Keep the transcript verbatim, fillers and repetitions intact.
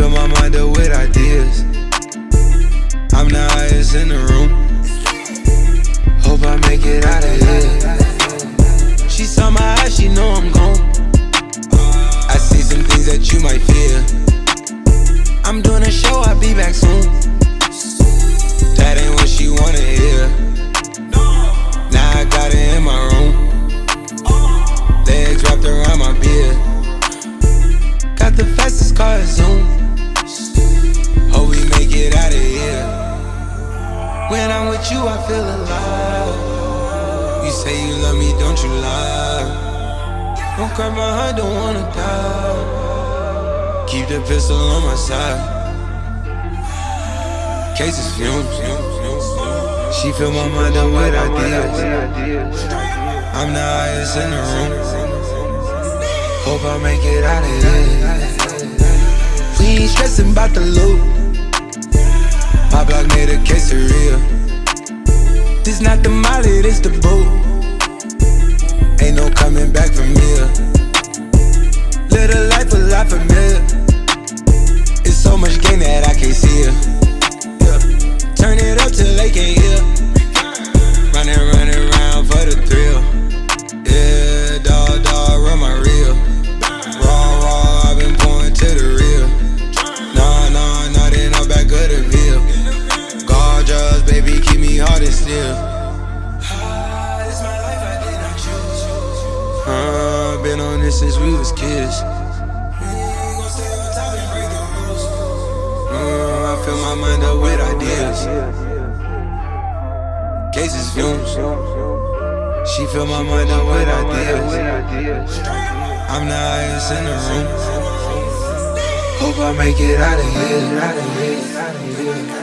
fill my mind up with ideas. I'm the highest in the room. Hope I make it out of here. She saw my eyes, she know I'm gone. I see some things that you might fear. I'm doing a show, I'll be back soon. That ain't what she wanna hear. Now I got it in my room. Legs wrapped around my beard. Got the fastest car, Zoom. Hope we make it out of here. When I'm with you, I feel alive. You say you love me, don't you lie? Don't cry my heart, don't wanna die. Keep the pistol on my side. Cases fumes. She fill my mind up with ideas. I'm the highest in the room. Hope I make it out of here. We ain't stressing about the loot. My block made a quesadilla. This not the molly, this the boot. Ain't no coming back from here. Live a life a lot familiar. It's so much gain that I can't see it. Yeah. Turn it up till they can't hear. Running, running around for the thrill. Yeah, dog, dog, run my reel. Raw, raw, I've been pouring to the real. Nah, nah, nah, they not back of the veil. Gorgeous, baby, keep me hard and still. This my life, I did not choose. Uh, been on this since we was kids. Uh, I fill my mind up with ideas. Cases fumes. She fill my mind up with ideas. I'm the highest in the room. Hope I make it out of here.